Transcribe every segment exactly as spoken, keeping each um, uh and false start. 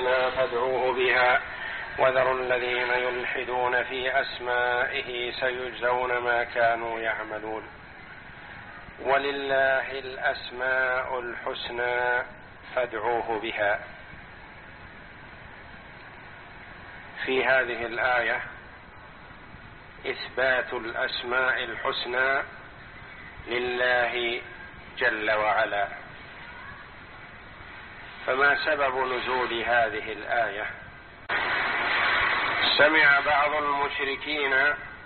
الحسنى فادعوه بها وذروا الذين يلحدون في أسمائه سيجزون ما كانوا يعملون. ولله الأسماء الحسنى فادعوه بها. في هذه الآية إثبات الأسماء الحسنى لله جل وعلا. فما سبب نزول هذه الآية؟ سمع بعض المشركين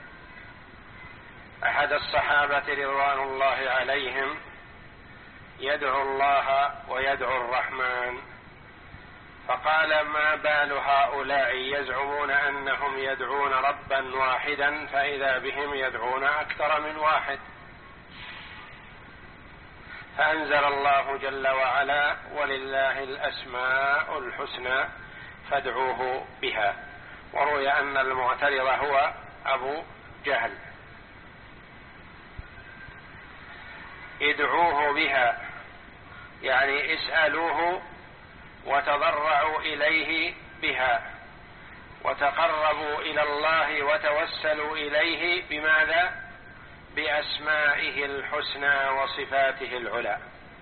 أحد الصحابة رضوان الله عليهم يدعو الله ويدعو الرحمن، فقال: ما بال هؤلاء يزعمون أنهم يدعون ربا واحدا فإذا بهم يدعون أكثر من واحد؟ فأنزل الله جل وعلا: ولله الأسماء الحسنى فادعوه بها. وروي أن المعترض هو أبو جهل. ادعوه بها يعني اسألوه وتضرعوا إليه بها، وتقربوا إلى الله وتوسلوا إليه بماذا؟ بأسمائه الحسنى وصفاته العلى.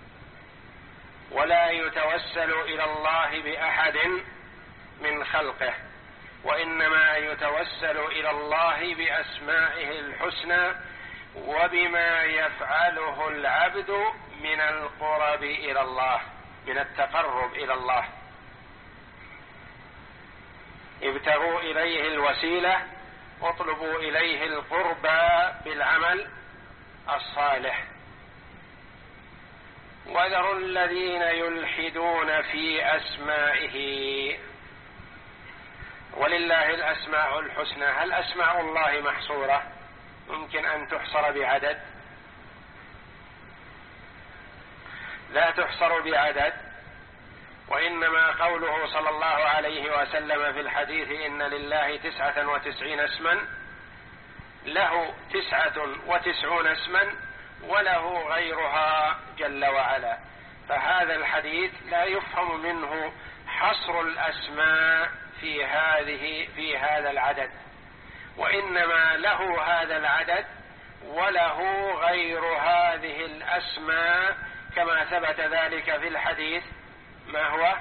ولا يتوسل إلى الله بأحد من خلقه، وإنما يتوسل إلى الله بأسمائه الحسنى وبما يفعله العبد من القرب إلى الله، من التقرب إلى الله. ابتغوا إليه الوسيلة واطلبوا إليه القربى بالعمل الصالح. وذروا الذين يلحدون في أسمائه. ولله الأسماء الحسنى، هل أسماء الله محصورة؟ ممكن أن تحصر بعدد؟ لا تحصر بعدد، وإنما قوله صلى الله عليه وسلم في الحديث: إن لله تسعة وتسعين اسما، له تسعة وتسعون اسما وله غيرها جل وعلا. فهذا الحديث لا يفهم منه حصر الأسماء في هذه في هذا العدد، وإنما له هذا العدد وله غير هذه الأسماء، كما ثبت ذلك في الحديث. ما هو؟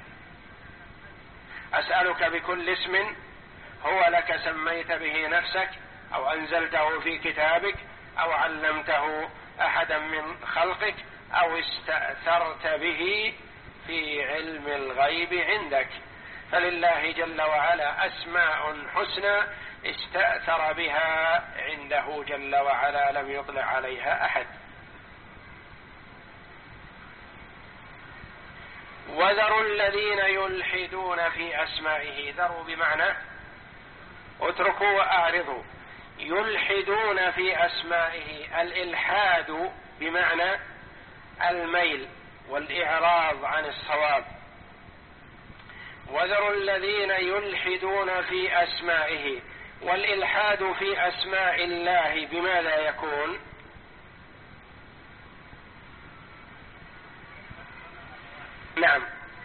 أسألك بكل اسم هو لك سميت به نفسك أو أنزلته في كتابك أو علمته أحدا من خلقك أو استأثرت به في علم الغيب عندك. فلله جل وعلا أسماء حسنى استأثر بها عنده جل وعلا، لم يطلع عليها أحد. وذروا الذين يلحدون في أسمائه. ذروا بمعنى اتركوا وأعرضوا. يلحدون في أسمائه، الإلحاد بمعنى الميل والإعراض عن الصواب. وذروا الذين يلحدون في أسمائه. والإلحاد في أسماء الله بماذا يكون؟ نعم،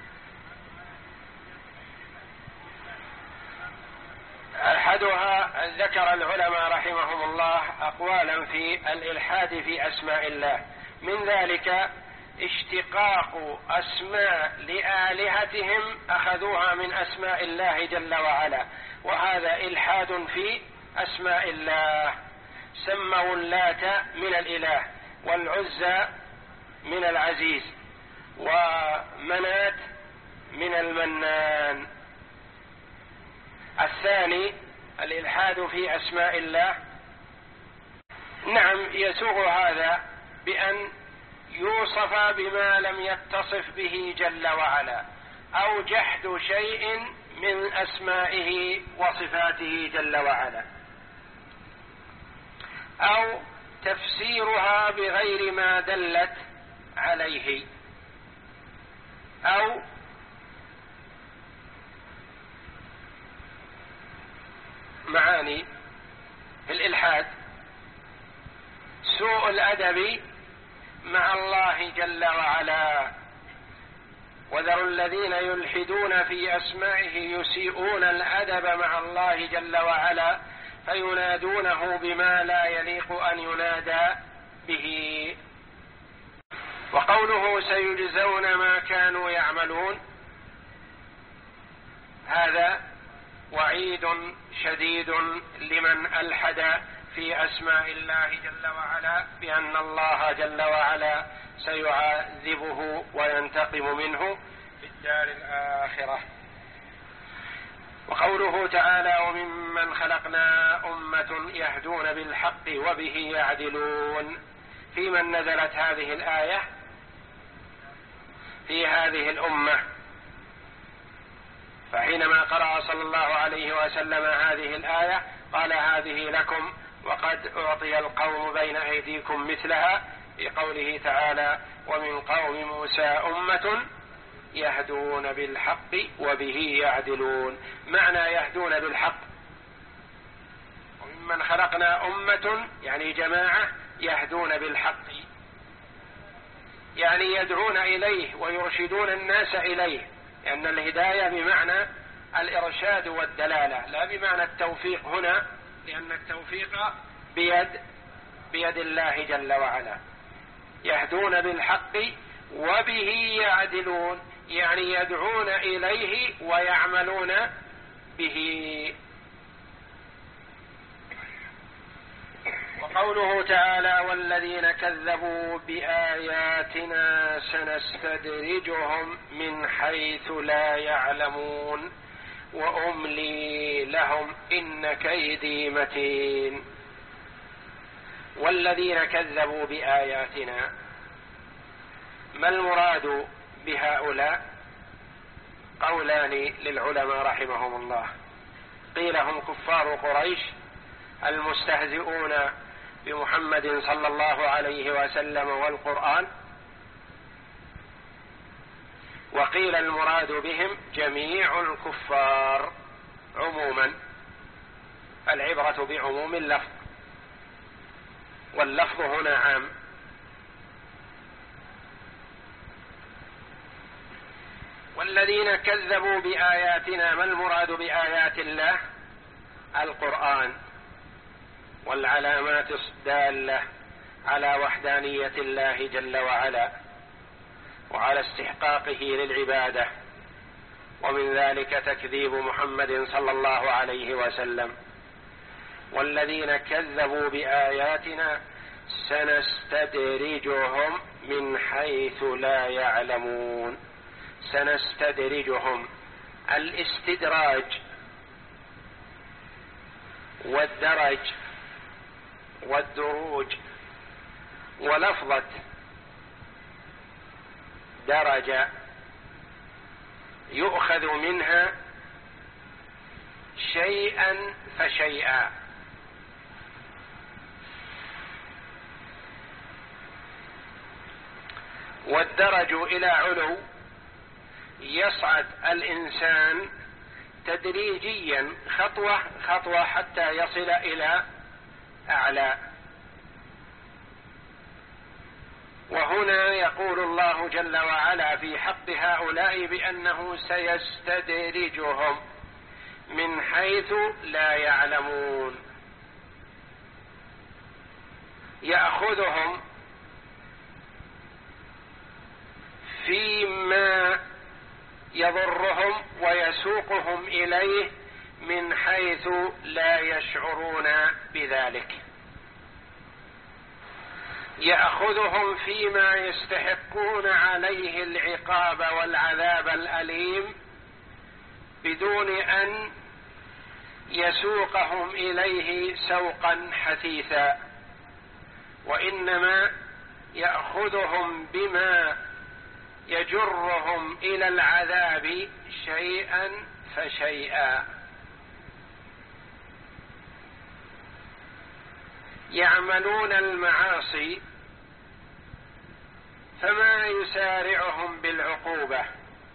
أحدها ذكر العلماء رحمهم الله أقوالا في الإلحاد في أسماء الله، من ذلك اشتقاق أسماء لآلهتهم أخذوها من أسماء الله جل وعلا، وهذا إلحاد في أسماء الله. سموا اللات من الإله، والعزى من العزيز، ومنات من المنان. الثاني الإلحاد في أسماء الله. نعم، يسوغ هذا بأن يوصف بما لم يتصف به جل وعلا، أو جحد شيء من أسمائه وصفاته جل وعلا، أو تفسيرها بغير ما دلت عليه، أو معاني الإلحاد سوء الأدب مع الله جل وعلا، وذروا الذين يلحدون في أسمائه يسيئون الأدب مع الله جل وعلا فينادونه بما لا يليق أن ينادى به. وقوله سيجزون ما كانوا يعملون هذا وعيد شديد لمن ألحد في أسماء الله جل وعلا بأن الله جل وعلا سيعذبه وينتقم منه في الدار الآخرة. وقوله تعالى وممن خلقنا أمة يهدون بالحق وبه يعدلون، في من نزلت هذه الآية؟ في هذه الأمة. فحينما قرأ صلى الله عليه وسلم هذه الآية قال هذه لكم وقد أعطي القوم بين أيديكم مثلها، في قوله تعالى ومن قوم موسى أمة يهدون بالحق وبه يعدلون. معنى يهدون بالحق وممن خلقنا أمة يعني جماعة يهدون بالحق، يعني يدعون إليه ويرشدون الناس إليه، لأن الهداية بمعنى الإرشاد والدلالة لا بمعنى التوفيق هنا، لأن التوفيق بيد بيد الله جل وعلا. يهدون بالحق وبه يعدلون يعني يدعون إليه ويعملون به. وقوله تعالى والذين كذبوا بآياتنا سنستدرجهم من حيث لا يعلمون وأملي لهم إن كيدي متين. والذين كذبوا بآياتنا، ما المراد بهؤلاء؟ قولان للعلماء رحمهم الله. قيل هم كفار قريش المستهزئون بمحمد صلى الله عليه وسلم والقرآن، وقيل المراد بهم جميع الكفار عموما، العبرة بعموم اللفظ، واللفظ هنا عام. والذين كذبوا بآياتنا، ما المراد بآيات الله؟ القرآن والعلامات الدالة على وحدانية الله جل وعلا وعلى استحقاقه للعبادة، ومن ذلك تكذيب محمد صلى الله عليه وسلم. والذين كذبوا بآياتنا سنستدرجهم من حيث لا يعلمون. سنستدرجهم، الاستدراج والدرج والدروج، ولفظة درجة يؤخذ منها شيئا فشيئا. والدرج إلى علو، يصعد الإنسان تدريجيا خطوة خطوة حتى يصل إلى أعلى. وهنا يقول الله جل وعلا في حق هؤلاء بأنه سيستدرجهم من حيث لا يعلمون، يأخذهم فيما يضرهم ويسوقهم إليه من حيث لا يشعرون بذلك، يأخذهم فيما يستحقون عليه العقاب والعذاب الأليم بدون أن يسوقهم إليه سوقا حثيثا، وإنما يأخذهم بما يجرهم إلى العذاب شيئا فشيئا. يعملون المعاصي فما يسارعهم بالعقوبة،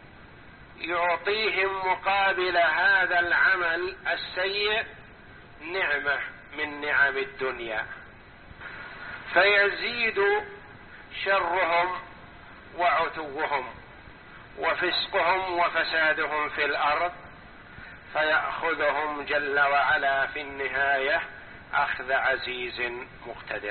يعطيهم مقابل هذا العمل السيء نعمة من نعم الدنيا، فيزيد شرهم وعتوهم وفسقهم وفسادهم في الأرض، فيأخذهم جل وعلا في النهاية أخذ عزيز مقتدر.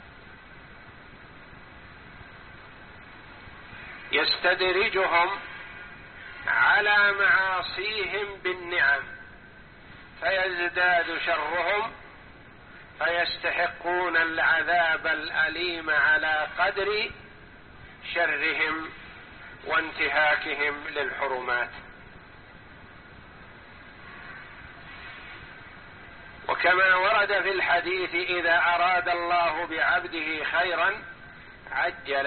يستدرجهم على معاصيهم بالنعم فيزداد شرهم، فيستحقون العذاب الأليم على قدر شرهم وانتهاكهم للحرمات. وكما ورد في الحديث: إذا أراد الله بعبده خيرا عجل